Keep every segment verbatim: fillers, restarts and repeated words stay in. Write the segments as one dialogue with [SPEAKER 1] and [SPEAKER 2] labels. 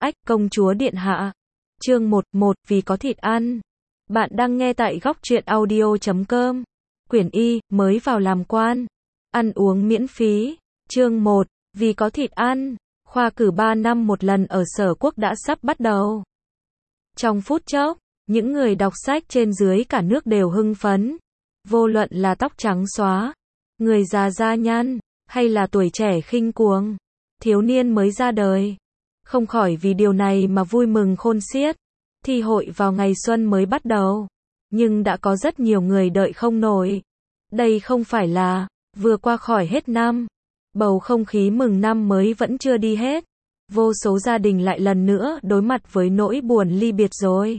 [SPEAKER 1] Ách, công chúa điện hạ. Chương một, một, vì có thịt ăn. Bạn đang nghe tại góc truyện audio chấm com. Quyển Y, mới vào làm quan. Ăn uống miễn phí. Chương một, vì có thịt ăn. Khoa cử ba năm một lần ở Sở Quốc đã sắp bắt đầu. Trong phút chốc, những người đọc sách trên dưới cả nước đều hưng phấn. Vô luận là tóc trắng xóa, người già da nhăn, hay là tuổi trẻ khinh cuồng, thiếu niên mới ra đời, không khỏi vì điều này mà vui mừng khôn xiết. Thi hội vào ngày xuân mới bắt đầu, nhưng đã có rất nhiều người đợi không nổi. Đây không phải là vừa qua khỏi hết năm, bầu không khí mừng năm mới vẫn chưa đi hết. Vô số gia đình lại lần nữa đối mặt với nỗi buồn ly biệt rồi.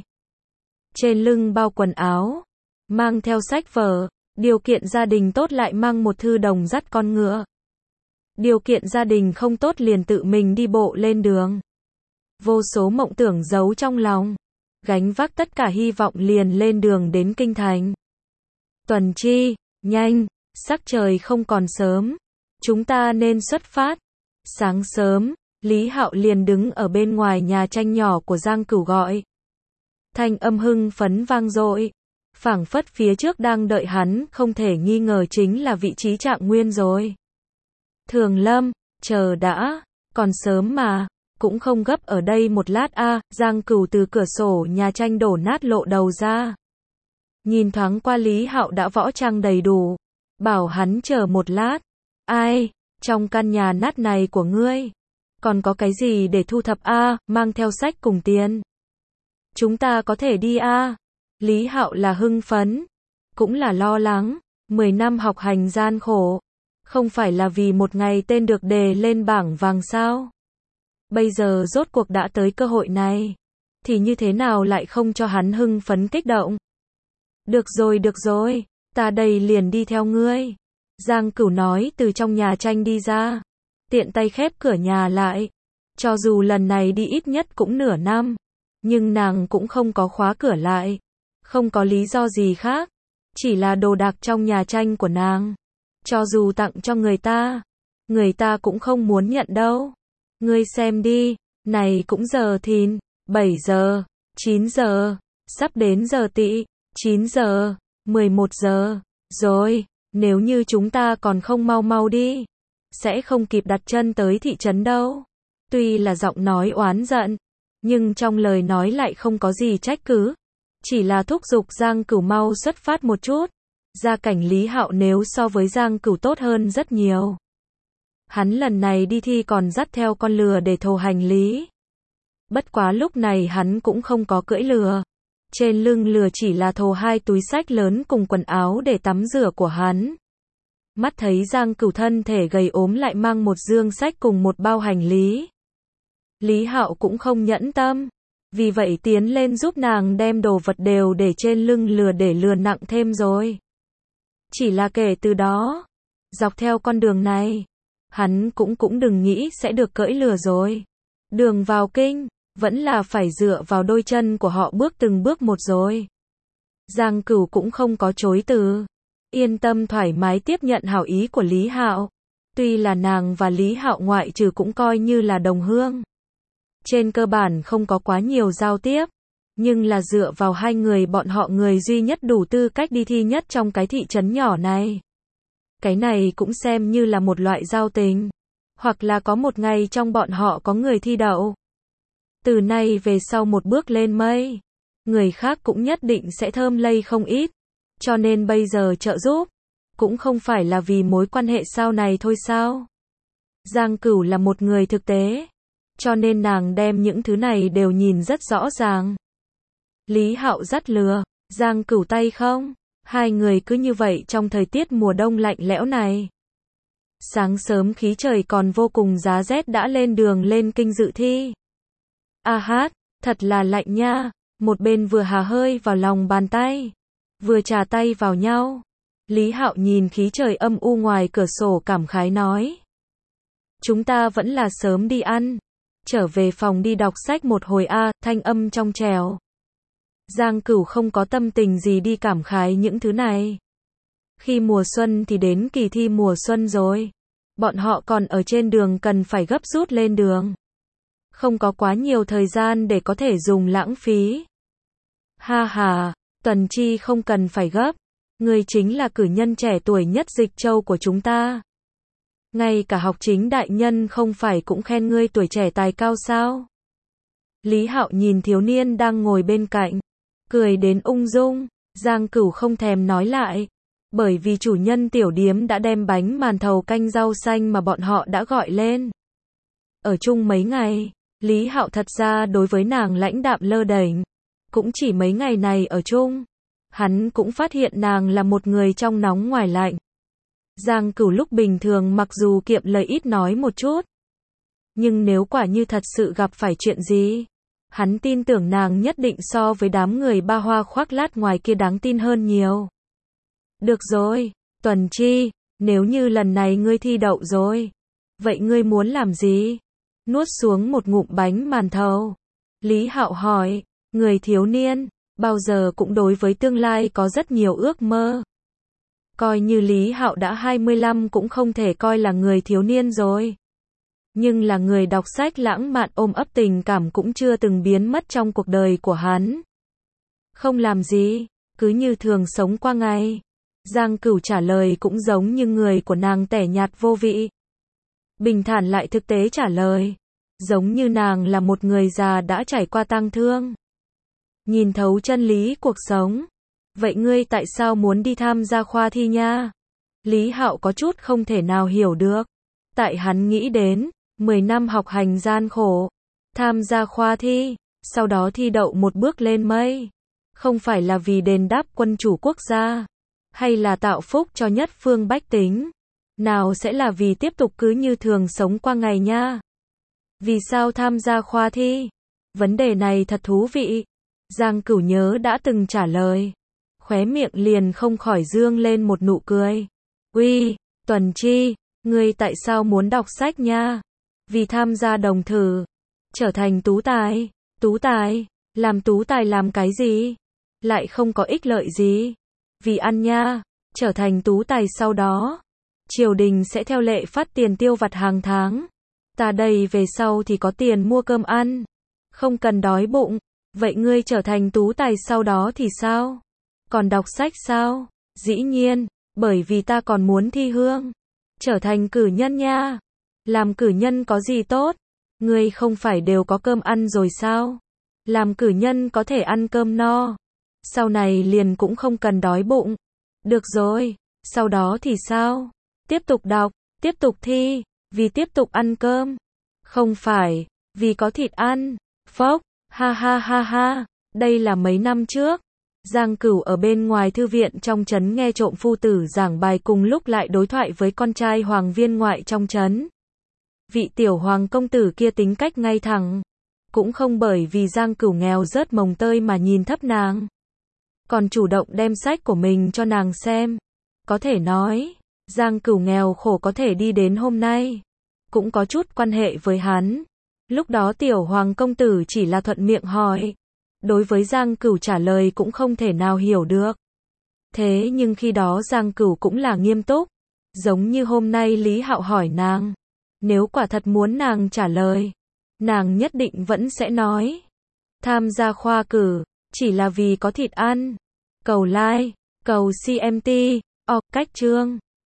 [SPEAKER 1] Trên lưng bao quần áo, mang theo sách vở, điều kiện gia đình tốt lại mang một thư đồng dắt con ngựa. Điều kiện gia đình không tốt liền tự mình đi bộ lên đường. Vô số mộng tưởng giấu trong lòng, gánh vác tất cả hy vọng liền lên đường đến kinh thành. Tuần Chi, nhanh, sắc trời không còn sớm, chúng ta nên xuất phát. Sáng sớm, Lý Hạo liền đứng ở bên ngoài nhà tranh nhỏ của Giang Cửu gọi. Thanh âm hưng phấn vang dội, phảng phất phía trước đang đợi hắn, không thể nghi ngờ chính là vị trí Trạng Nguyên rồi. Thường Lâm, chờ đã, còn sớm mà, cũng không gấp ở đây một lát a. À, Giang Cửu từ cửa sổ nhà tranh đổ nát lộ đầu ra. Nhìn thoáng qua Lý Hạo đã võ trang đầy đủ, bảo hắn chờ một lát. Ai, trong căn nhà nát này của ngươi, còn có cái gì để thu thập a? À, mang theo sách cùng tiền. Chúng ta có thể đi a. À. Lý Hạo là hưng phấn, cũng là lo lắng. Mười năm học hành gian khổ, không phải là vì một ngày tên được đề lên bảng vàng sao? Bây giờ rốt cuộc đã tới cơ hội này, thì như thế nào lại không cho hắn hưng phấn kích động? Được rồi, được rồi, ta đây liền đi theo ngươi. Giang Cửu nói từ trong nhà tranh đi ra, tiện tay khép cửa nhà lại. Cho dù lần này đi ít nhất cũng nửa năm, nhưng nàng cũng không có khóa cửa lại. Không có lý do gì khác, chỉ là đồ đạc trong nhà tranh của nàng. Cho dù tặng cho người ta, người ta cũng không muốn nhận đâu. Ngươi xem đi, này cũng giờ thìn, bảy giờ, chín giờ, sắp đến giờ tỵ, chín giờ, mười một giờ, rồi, nếu như chúng ta còn không mau mau đi, sẽ không kịp đặt chân tới thị trấn đâu. Tuy là giọng nói oán giận, nhưng trong lời nói lại không có gì trách cứ, chỉ là thúc giục Giang Cửu mau xuất phát một chút. Gia cảnh Lý Hạo nếu so với Giang Cửu tốt hơn rất nhiều. Hắn lần này đi thi còn dắt theo con lừa để thồ hành lý. Bất quá lúc này hắn cũng không có cưỡi lừa. Trên lưng lừa chỉ là thồ hai túi sách lớn cùng quần áo để tắm rửa của hắn. Mắt thấy Giang Cửu thân thể gầy ốm lại mang một dương sách cùng một bao hành lý. Lý Hạo cũng không nhẫn tâm, vì vậy tiến lên giúp nàng đem đồ vật đều để trên lưng lừa để lừa nặng thêm rồi. Chỉ là kể từ đó, dọc theo con đường này, hắn cũng cũng đừng nghĩ sẽ được cưỡi lừa rồi. Đường vào kinh, vẫn là phải dựa vào đôi chân của họ bước từng bước một rồi. Giang Cửu cũng không có chối từ, yên tâm thoải mái tiếp nhận hảo ý của Lý Hạo. Tuy là nàng và Lý Hạo ngoại trừ cũng coi như là đồng hương, trên cơ bản không có quá nhiều giao tiếp, nhưng là dựa vào hai người bọn họ người duy nhất đủ tư cách đi thi nhất trong cái thị trấn nhỏ này. Cái này cũng xem như là một loại giao tình, hoặc là có một ngày trong bọn họ có người thi đậu. Từ nay về sau một bước lên mây, người khác cũng nhất định sẽ thơm lây không ít, cho nên bây giờ trợ giúp, cũng không phải là vì mối quan hệ sau này thôi sao. Giang Cửu là một người thực tế, cho nên nàng đem những thứ này đều nhìn rất rõ ràng. Lý Hạo dắt lừa, Giang Cửu tay không, hai người cứ như vậy trong thời tiết mùa đông lạnh lẽo này. Sáng sớm khí trời còn vô cùng giá rét đã lên đường lên kinh dự thi. A hát, thật là lạnh nha, một bên vừa hà hơi vào lòng bàn tay, vừa trà tay vào nhau. Lý Hạo nhìn khí trời âm u ngoài cửa sổ cảm khái nói. Chúng ta vẫn là sớm đi ăn, trở về phòng đi đọc sách một hồi a. Thanh âm trong trẻo. Giang Cửu không có tâm tình gì đi cảm khái những thứ này. Khi mùa xuân thì đến kỳ thi mùa xuân rồi. Bọn họ còn ở trên đường cần phải gấp rút lên đường. Không có quá nhiều thời gian để có thể dùng lãng phí. Ha ha, Tuần Chi không cần phải gấp. Ngươi chính là cử nhân trẻ tuổi nhất Dịch Châu của chúng ta. Ngay cả học chính đại nhân không phải cũng khen ngươi tuổi trẻ tài cao sao? Lý Hạo nhìn thiếu niên đang ngồi bên cạnh, cười đến ung dung. Giang Cửu không thèm nói lại, bởi vì chủ nhân tiểu điếm đã đem bánh màn thầu canh rau xanh mà bọn họ đã gọi lên. Ở chung mấy ngày, Lý Hạo thật ra đối với nàng lãnh đạm lơ đễnh, cũng chỉ mấy ngày này ở chung, hắn cũng phát hiện nàng là một người trong nóng ngoài lạnh. Giang Cửu lúc bình thường mặc dù kiệm lời ít nói một chút, nhưng nếu quả như thật sự gặp phải chuyện gì, hắn tin tưởng nàng nhất định so với đám người ba hoa khoác lác ngoài kia đáng tin hơn nhiều. Được rồi, Tuần Chi, nếu như lần này ngươi thi đậu rồi, vậy ngươi muốn làm gì? Nuốt xuống một ngụm bánh màn thầu, Lý Hạo hỏi. Người thiếu niên, bao giờ cũng đối với tương lai có rất nhiều ước mơ. Coi như Lý Hạo đã hai mươi lăm cũng không thể coi là người thiếu niên rồi. Nhưng là người đọc sách lãng mạn ôm ấp tình cảm cũng chưa từng biến mất trong cuộc đời của hắn. Không làm gì, cứ như thường sống qua ngày. Giang Cửu trả lời cũng giống như người của nàng tẻ nhạt vô vị. Bình thản lại thực tế trả lời. Giống như nàng là một người già đã trải qua tang thương. Nhìn thấu chân lý cuộc sống. Vậy ngươi tại sao muốn đi tham gia khoa thi nha? Lý Hạo có chút không thể nào hiểu được. Tại hắn nghĩ đến, mười năm học hành gian khổ, tham gia khoa thi, sau đó thi đậu một bước lên mây. Không phải là vì đền đáp quân chủ quốc gia, hay là tạo phúc cho nhất phương bách tính. Nào sẽ là vì tiếp tục cứ như thường sống qua ngày nha. Vì sao tham gia khoa thi? Vấn đề này thật thú vị. Giang Cửu nhớ đã từng trả lời. Khóe miệng liền không khỏi dương lên một nụ cười. Uy, Tuần Chi, ngươi tại sao muốn đọc sách nha? Vì tham gia đồng thử, trở thành tú tài. Tú tài, làm tú tài làm cái gì? Lại không có ích lợi gì. Vì ăn nha, trở thành tú tài sau đó, triều đình sẽ theo lệ phát tiền tiêu vặt hàng tháng. Ta đây về sau thì có tiền mua cơm ăn, không cần đói bụng. Vậy ngươi trở thành tú tài sau đó thì sao? Còn đọc sách sao? Dĩ nhiên, bởi vì ta còn muốn thi hương, trở thành cử nhân nha. Làm cử nhân có gì tốt? Ngươi không phải đều có cơm ăn rồi sao? Làm cử nhân có thể ăn cơm no, sau này liền cũng không cần đói bụng. Được rồi, sau đó thì sao? Tiếp tục đọc, tiếp tục thi, vì tiếp tục ăn cơm. Không phải, vì có thịt ăn. Phốc, ha ha ha ha, đây là mấy năm trước. Giang Cửu ở bên ngoài thư viện trong trấn nghe trộm phu tử giảng bài cùng lúc lại đối thoại với con trai hoàng viên ngoại trong trấn. Vị tiểu hoàng công tử kia tính cách ngay thẳng, cũng không bởi vì Giang Cửu nghèo rớt mồng tơi mà nhìn thấp nàng, còn chủ động đem sách của mình cho nàng xem. Có thể nói, Giang Cửu nghèo khổ có thể đi đến hôm nay, cũng có chút quan hệ với hắn. Lúc đó tiểu hoàng công tử chỉ là thuận miệng hỏi, đối với Giang Cửu trả lời cũng không thể nào hiểu được. Thế nhưng khi đó Giang Cửu cũng là nghiêm túc, giống như hôm nay Lý Hạo hỏi nàng, nếu quả thật muốn nàng trả lời, nàng nhất định vẫn sẽ nói, tham gia khoa cử, chỉ là vì có thịt ăn. Cầu like, cầu xê em tê, o, cách chương.